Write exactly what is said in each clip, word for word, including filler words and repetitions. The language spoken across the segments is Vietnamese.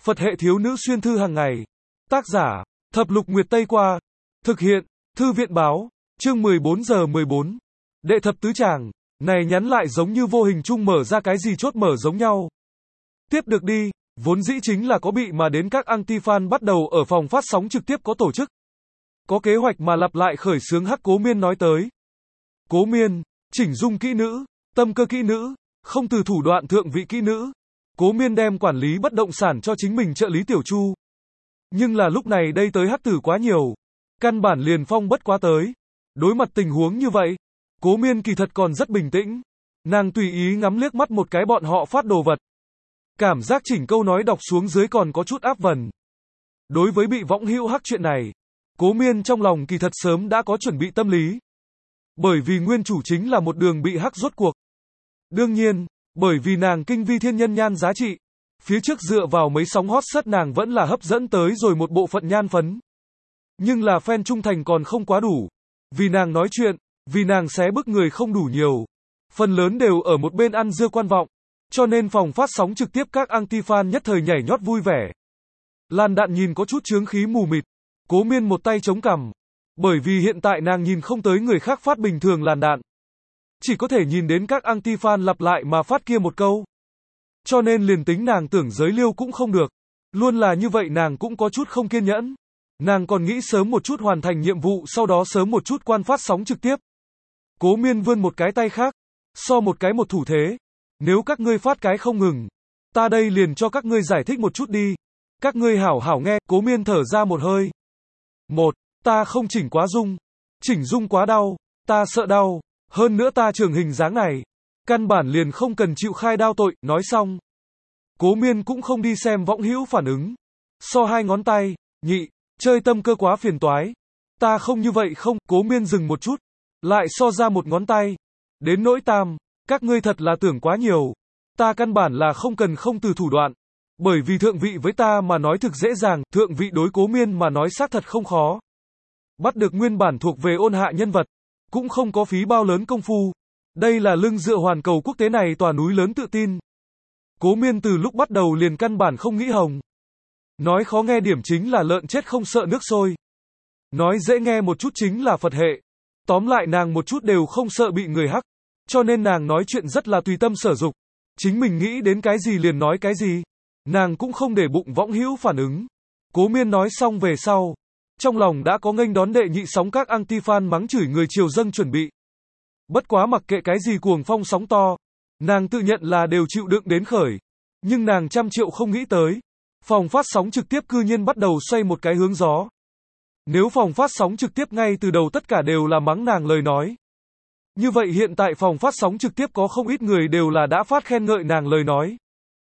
Phật hệ thiếu nữ xuyên thư hàng ngày. Tác giả, Thập Lục Nguyệt Tây Qua. Thực hiện, Thư viện báo. Chương mười bốn giờ mười bốn. Đệ thập tứ tràng. Này nhắn lại giống như vô hình chung mở ra cái gì chốt mở giống nhau. Tiếp được đi, vốn dĩ chính là có bị mà đến các anti-fan bắt đầu ở phòng phát sóng trực tiếp có tổ chức. Có kế hoạch mà lặp lại khởi xướng hắc Cố Miên nói tới. Cố Miên, chỉnh dung kỹ nữ, tâm cơ kỹ nữ, không từ thủ đoạn thượng vị kỹ nữ. Cố Miên đem quản lý bất động sản cho chính mình trợ lý Tiểu Chu. Nhưng là lúc này đây tới hắc tử quá nhiều. Căn bản liền phong bất quá tới. Đối mặt tình huống như vậy, Cố Miên kỳ thật còn rất bình tĩnh. Nàng tùy ý ngắm liếc mắt một cái bọn họ phát đồ vật. Cảm giác chỉnh câu nói đọc xuống dưới còn có chút áp vần. Đối với bị võng hữu hắc chuyện này, Cố Miên trong lòng kỳ thật sớm đã có chuẩn bị tâm lý. Bởi vì nguyên chủ chính là một đường bị hắc rốt cuộc. Đương nhiên, bởi vì nàng kinh vi thiên nhân nhan giá trị, phía trước dựa vào mấy sóng hot search nàng vẫn là hấp dẫn tới rồi một bộ phận nhan phấn. Nhưng là fan trung thành còn không quá đủ. Vì nàng nói chuyện, vì nàng xé bức người không đủ nhiều. Phần lớn đều ở một bên ăn dưa quan vọng. Cho nên phòng phát sóng trực tiếp các anti-fan nhất thời nhảy nhót vui vẻ. Lan Đạn nhìn có chút chướng khí mù mịt. Cố Miên một tay chống cằm. Bởi vì hiện tại nàng nhìn không tới người khác phát bình thường Lan Đạn. Chỉ có thể nhìn đến các anti-fan lặp lại mà phát kia một câu. Cho nên liền tính nàng tưởng giới liêu cũng không được. Luôn là như vậy nàng cũng có chút không kiên nhẫn. Nàng còn nghĩ sớm một chút hoàn thành nhiệm vụ sau đó sớm một chút quan phát sóng trực tiếp. Cố Miên vươn một cái tay khác. So một cái một thủ thế. Nếu các ngươi phát cái không ngừng. Ta đây liền cho các ngươi giải thích một chút đi. Các ngươi hảo hảo nghe. Cố Miên thở ra một hơi. Một, ta không chỉnh quá dung. Chỉnh dung quá đau. Ta sợ đau. Hơn nữa ta trường hình dáng này. Căn bản liền không cần chịu khai đao tội. Nói xong. Cố Miên cũng không đi xem võng hữu phản ứng. So hai ngón tay. Nhị, chơi tâm cơ quá phiền toái. Ta không như vậy không. Cố Miên dừng một chút. Lại so ra một ngón tay. Đến nỗi tam. Các ngươi thật là tưởng quá nhiều. Ta căn bản là không cần không từ thủ đoạn. Bởi vì thượng vị với ta mà nói thực dễ dàng. Thượng vị đối Cố Miên mà nói xác thật không khó. Bắt được nguyên bản thuộc về ôn hạ nhân vật. Cũng không có phí bao lớn công phu. Đây là lưng dựa hoàn cầu quốc tế này tòa núi lớn tự tin. Cố Miên từ lúc bắt đầu liền căn bản không nghĩ hồng. Nói khó nghe điểm chính là lợn chết không sợ nước sôi. Nói dễ nghe một chút chính là Phật hệ. Tóm lại nàng một chút đều không sợ bị người hắc. Cho nên nàng nói chuyện rất là tùy tâm sở dục. Chính mình nghĩ đến cái gì liền nói cái gì. Nàng cũng không để bụng võng hữu phản ứng. Cố Miên nói xong về sau. Trong lòng đã có nghênh đón đệ nhị sóng các anti-fan mắng chửi người triều dâng chuẩn bị. Bất quá mặc kệ cái gì cuồng phong sóng to. Nàng tự nhận là đều chịu đựng đến khởi. Nhưng nàng trăm triệu không nghĩ tới. Phòng phát sóng trực tiếp cư nhiên bắt đầu xoay một cái hướng gió. Nếu phòng phát sóng trực tiếp ngay từ đầu tất cả đều là mắng nàng lời nói. Như vậy hiện tại phòng phát sóng trực tiếp có không ít người đều là đã phát khen ngợi nàng lời nói.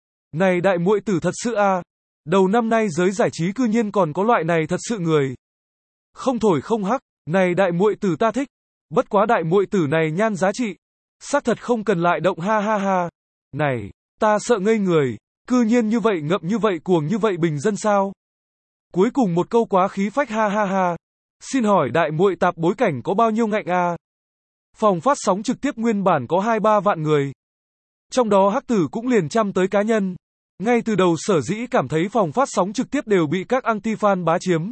Này đại muội tử thật sự a, à. Đầu năm nay giới giải trí cư nhiên còn có loại này thật sự người. Không thổi không hắc, này đại muội tử ta thích. Bất quá đại muội tử này nhan giá trị. Xác thật không cần lại động ha ha ha. Này, ta sợ ngây người. Cư nhiên như vậy ngậm như vậy cuồng như vậy bình dân sao? Cuối cùng một câu quá khí phách ha ha ha. Xin hỏi đại muội tạp bối cảnh có bao nhiêu ngạnh a? À? Phòng phát sóng trực tiếp nguyên bản có hai ba vạn người. Trong đó hắc tử cũng liền trăm tới cá nhân. Ngay từ đầu sở dĩ cảm thấy phòng phát sóng trực tiếp đều bị các anti-fan bá chiếm.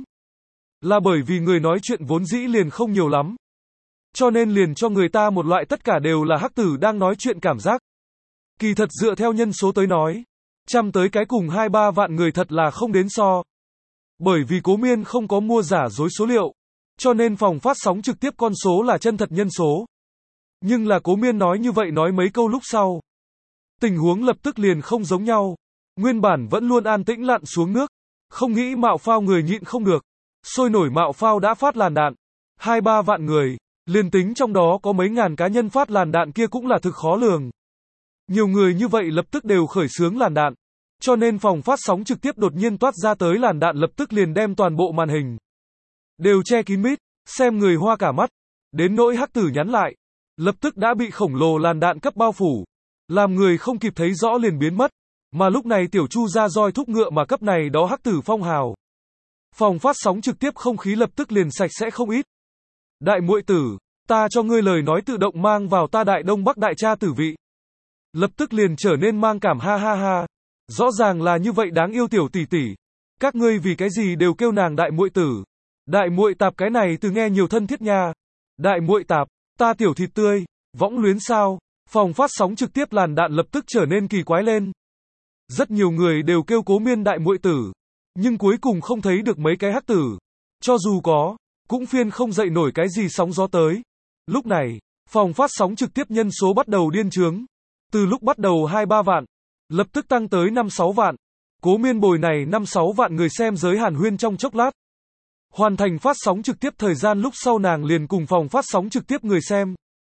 Là bởi vì người nói chuyện vốn dĩ liền không nhiều lắm. Cho nên liền cho người ta một loại tất cả đều là hắc tử đang nói chuyện cảm giác. Kỳ thật dựa theo nhân số tới nói. Trăm tới cái cùng hai ba vạn người thật là không đến so. Bởi vì Cố Miên không có mua giả dối số liệu. Cho nên phòng phát sóng trực tiếp con số là chân thật nhân số. Nhưng là Cố Miên nói như vậy nói mấy câu lúc sau. Tình huống lập tức liền không giống nhau. Nguyên bản vẫn luôn an tĩnh lặn xuống nước. Không nghĩ mạo phao người nhịn không được. Sôi nổi mạo phao đã phát làn đạn. Hai ba vạn người. Liền tính trong đó có mấy ngàn cá nhân phát làn đạn kia cũng là thực khó lường. Nhiều người như vậy lập tức đều khởi xướng làn đạn. Cho nên phòng phát sóng trực tiếp đột nhiên toát ra tới làn đạn lập tức liền đem toàn bộ màn hình. Đều che kín mít. Xem người hoa cả mắt. Đến nỗi hắc tử nhắn lại. Lập tức đã bị khổng lồ làn đạn cấp bao phủ. Làm người không kịp thấy rõ liền biến mất. Mà lúc này Tiểu Chu ra roi thúc ngựa mà cấp này đó hắc tử phong hào. Phòng phát sóng trực tiếp không khí lập tức liền sạch sẽ không ít. Đại muội tử, ta cho ngươi lời nói tự động mang vào ta đại đông bắc đại cha tử vị. Lập tức liền trở nên mang cảm ha ha ha. Rõ ràng là như vậy đáng yêu tiểu tỷ tỷ. Các ngươi vì cái gì đều kêu nàng đại muội tử. Đại muội tạp cái này từ nghe nhiều thân thiết nha. Đại muội tạp, ta tiểu thịt tươi, võng luyến sao. Phòng phát sóng trực tiếp làn đạn lập tức trở nên kỳ quái lên. Rất nhiều người đều kêu Cố Miên đại muội tử. Nhưng cuối cùng không thấy được mấy cái hắc tử. Cho dù có, cũng phiên không dậy nổi cái gì sóng gió tới. Lúc này, phòng phát sóng trực tiếp nhân số bắt đầu điên trướng. Từ lúc bắt đầu hai ba vạn, lập tức tăng tới năm sáu vạn. Cố Miên bồi này năm sáu vạn người xem giới hàn huyên trong chốc lát. Hoàn thành phát sóng trực tiếp thời gian lúc sau nàng liền cùng phòng phát sóng trực tiếp người xem.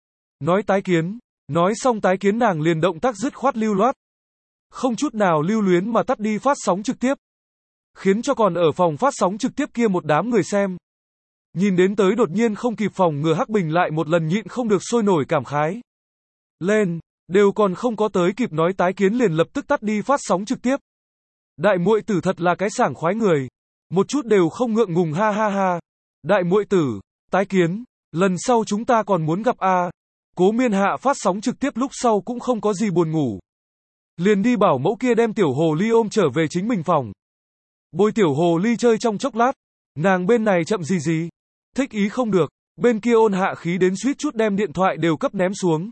Nói tái kiến, nói xong tái kiến nàng liền động tác dứt khoát lưu loát. Không chút nào lưu luyến mà tắt đi phát sóng trực tiếp. Khiến cho còn ở phòng phát sóng trực tiếp kia một đám người xem. Nhìn đến tới đột nhiên không kịp phòng ngừa Hắc Bình lại một lần nhịn không được sôi nổi cảm khái. Lên, đều còn không có tới kịp nói tái kiến liền lập tức tắt đi phát sóng trực tiếp. Đại muội tử thật là cái sảng khoái người. Một chút đều không ngượng ngùng ha ha ha. Đại muội tử, tái kiến, lần sau chúng ta còn muốn gặp a. Cố Miên hạ phát sóng trực tiếp lúc sau cũng không có gì buồn ngủ. Liền đi bảo mẫu kia đem tiểu hồ ly ôm trở về chính mình phòng. Bồi tiểu hồ ly chơi trong chốc lát. Nàng bên này chậm gì gì. Thích ý không được. Bên kia ôn hạ khí đến suýt chút đem điện thoại đều cấp ném xuống.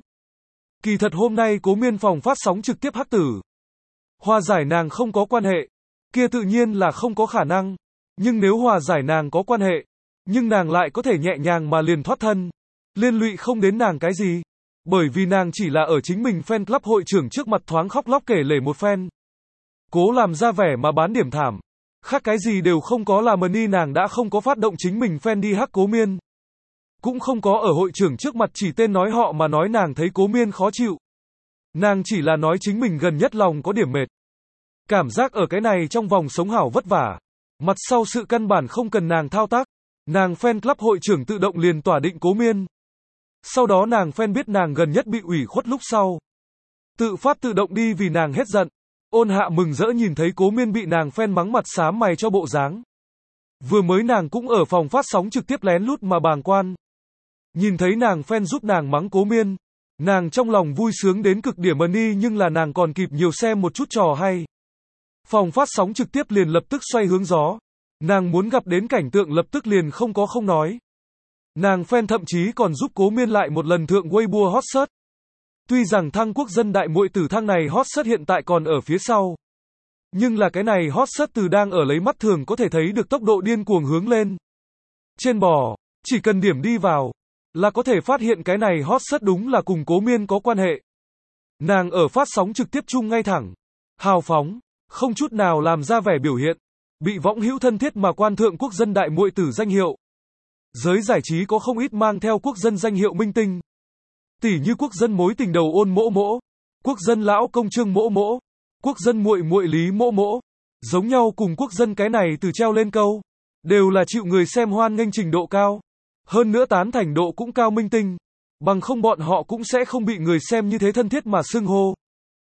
Kỳ thật hôm nay Cố Miên phòng phát sóng trực tiếp hắc tử. Hòa giải nàng không có quan hệ. Kia tự nhiên là không có khả năng. Nhưng nếu hòa giải nàng có quan hệ. Nhưng nàng lại có thể nhẹ nhàng mà liền thoát thân. Liên lụy không đến nàng cái gì. Bởi vì nàng chỉ là ở chính mình fan club hội trưởng trước mặt thoáng khóc lóc kể lể một phen. Cố làm ra vẻ mà bán điểm thảm. Khác cái gì đều không có là money nàng đã không có phát động chính mình fan đi hắc Cố Miên. Cũng không có ở hội trưởng trước mặt chỉ tên nói họ mà nói nàng thấy Cố Miên khó chịu. Nàng chỉ là nói chính mình gần nhất lòng có điểm mệt. Cảm giác ở cái này trong vòng sống hảo vất vả. Mặt sau sự căn bản không cần nàng thao tác. Nàng fan club hội trưởng tự động liền tỏa định Cố Miên. Sau đó nàng fan biết nàng gần nhất bị ủy khuất lúc sau. Tự phát tự động đi vì nàng hết giận. Ôn hạ mừng rỡ nhìn thấy Cố Miên bị nàng fan mắng mặt xám mày cho bộ dáng. Vừa mới nàng cũng ở phòng phát sóng trực tiếp lén lút mà bàng quan. Nhìn thấy nàng fan giúp nàng mắng Cố Miên. Nàng trong lòng vui sướng đến cực điểm money nhưng là nàng còn kịp nhiều xem một chút trò hay. Phòng phát sóng trực tiếp liền lập tức xoay hướng gió. Nàng muốn gặp đến cảnh tượng lập tức liền không có không nói. Nàng fan thậm chí còn giúp Cố Miên lại một lần thượng Weibo hot search. Tuy rằng thăng quốc dân đại muội tử thăng này hot search hiện tại còn ở phía sau. Nhưng là cái này hot search từ đang ở lấy mắt thường có thể thấy được tốc độ điên cuồng hướng lên. Trên bò, chỉ cần điểm đi vào, là có thể phát hiện cái này hot search đúng là cùng Cố Miên có quan hệ. Nàng ở phát sóng trực tiếp chung ngay thẳng, hào phóng, không chút nào làm ra vẻ biểu hiện. Bị võng hữu thân thiết mà quan thượng quốc dân đại muội tử danh hiệu. Giới giải trí có không ít mang theo quốc dân danh hiệu minh tinh. Tỷ như quốc dân mối tình đầu Ôn Mỗ Mỗ, quốc dân lão công Trương Mỗ Mỗ, quốc dân muội muội Lý Mỗ Mỗ. Giống nhau cùng quốc dân cái này từ treo lên câu. Đều là chịu người xem hoan nghênh trình độ cao. Hơn nữa tán thành độ cũng cao minh tinh. Bằng không bọn họ cũng sẽ không bị người xem như thế thân thiết mà xưng hô.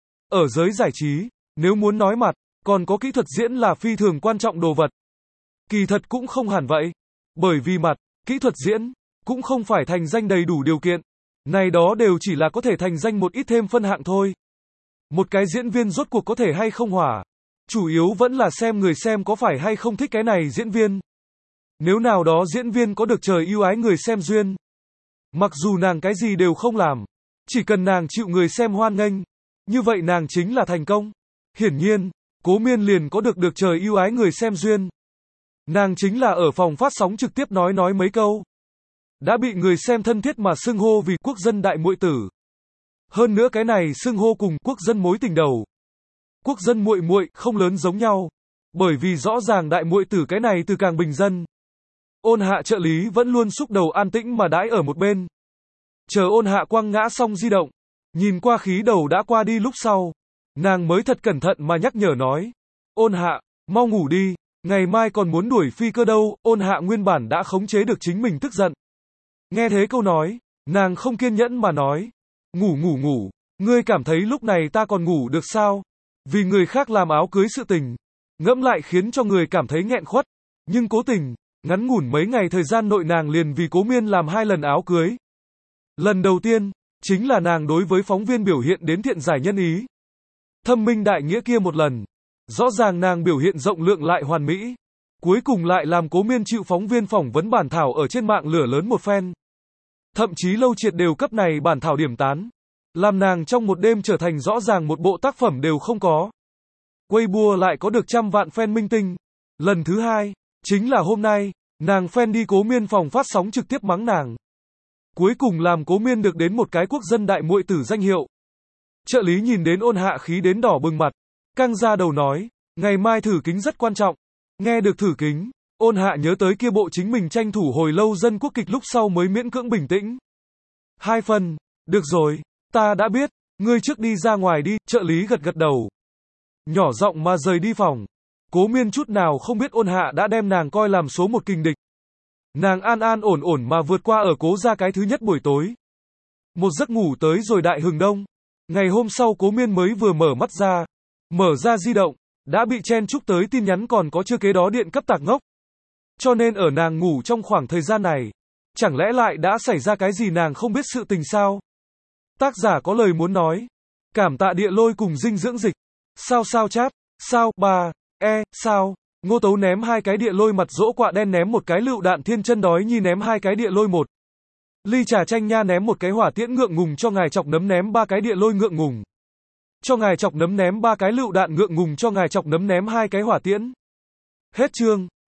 Ở giới giải trí, nếu muốn nói mặt, còn có kỹ thuật diễn là phi thường quan trọng đồ vật. Kỳ thật cũng không hẳn vậy. Bởi vì mặt, kỹ thuật diễn, cũng không phải thành danh đầy đủ điều kiện. Này đó đều chỉ là có thể thành danh một ít thêm phân hạng thôi. Một cái diễn viên rốt cuộc có thể hay không hỏa. Chủ yếu vẫn là xem người xem có phải hay không thích cái này diễn viên. Nếu nào đó diễn viên có được trời yêu ái người xem duyên. Mặc dù nàng cái gì đều không làm. Chỉ cần nàng chịu người xem hoan nghênh. Như vậy nàng chính là thành công. Hiển nhiên, Cố Miên liền có được được trời yêu ái người xem duyên. Nàng chính là ở phòng phát sóng trực tiếp nói nói mấy câu. Đã bị người xem thân thiết mà xưng hô vì quốc dân đại muội tử. Hơn nữa cái này xưng hô cùng quốc dân mối tình đầu. Quốc dân muội muội không lớn giống nhau. Bởi vì rõ ràng đại muội tử cái này từ càng bình dân. Ôn hạ trợ lý vẫn luôn xúc đầu an tĩnh mà đãi ở một bên. Chờ ôn hạ quăng ngã xong di động. Nhìn qua khí đầu đã qua đi lúc sau. Nàng mới thật cẩn thận mà nhắc nhở nói. Ôn hạ, mau ngủ đi. Ngày mai còn muốn đuổi phi cơ đâu. Ôn hạ nguyên bản đã khống chế được chính mình tức giận. Nghe thế câu nói, nàng không kiên nhẫn mà nói. Ngủ ngủ ngủ, ngươi cảm thấy lúc này ta còn ngủ được sao? Vì người khác làm áo cưới sự tình. Ngẫm lại khiến cho người cảm thấy nghẹn khuất. Nhưng cố tình, ngắn ngủn mấy ngày thời gian nội nàng liền vì Cố Miên làm hai lần áo cưới. Lần đầu tiên, chính là nàng đối với phóng viên biểu hiện đến thiện giải nhân ý. thâm minh đại nghĩa kia một lần. Rõ ràng nàng biểu hiện rộng lượng lại hoàn mỹ. Cuối cùng lại làm Cố Miên chịu phóng viên phỏng vấn bản thảo ở trên mạng lửa lớn một phen. Thậm chí Lâu Triệt đều cấp này bản thảo điểm tán. Làm nàng trong một đêm trở thành rõ ràng một bộ tác phẩm đều không có. Weibo lại có được trăm vạn fan minh tinh. Lần thứ hai, chính là hôm nay, nàng fan đi Cố Miên phòng phát sóng trực tiếp mắng nàng. Cuối cùng làm Cố Miên được đến một cái quốc dân đại muội tử danh hiệu. Trợ lý nhìn đến Ôn Hạ khí đến đỏ bừng mặt, căng ra đầu nói, ngày mai thử kính rất quan trọng. Nghe được thử kính, Ôn Hạ nhớ tới kia bộ chính mình tranh thủ hồi lâu dân quốc kịch lúc sau mới miễn cưỡng bình tĩnh. Hai phần, được rồi, ta đã biết, ngươi trước đi ra ngoài đi, trợ lý gật gật đầu. Nhỏ giọng mà rời đi phòng. Cố Miên chút nào không biết Ôn Hạ đã đem nàng coi làm số một kình địch. Nàng an an ổn ổn mà vượt qua ở Cố gia cái thứ nhất buổi tối. Một giấc ngủ tới rồi đại hừng đông. Ngày hôm sau Cố Miên mới vừa mở mắt ra. Mở ra di động, đã bị chen chúc tới tin nhắn còn có chưa kế đó điện cấp tạc ngốc. Cho nên ở nàng ngủ trong khoảng thời gian này, chẳng lẽ lại đã xảy ra cái gì nàng không biết sự tình sao? Tác giả có lời muốn nói. Cảm tạ địa lôi cùng dinh dưỡng dịch. Sao sao chát, sao, ba, e, sao, Ngô Tấu ném hai cái địa lôi mặt dỗ quạ đen ném một cái lựu đạn thiên chân đói nhi ném hai cái địa lôi một. Ly trà chanh nha ném một cái hỏa tiễn ngượng ngùng cho ngài chọc nấm ném ba cái địa lôi ngượng ngùng. Cho ngài chọc nấm ném ba cái lựu đạn ngượng ngùng cho ngài chọc nấm ném hai cái hỏa tiễn. Hết chương.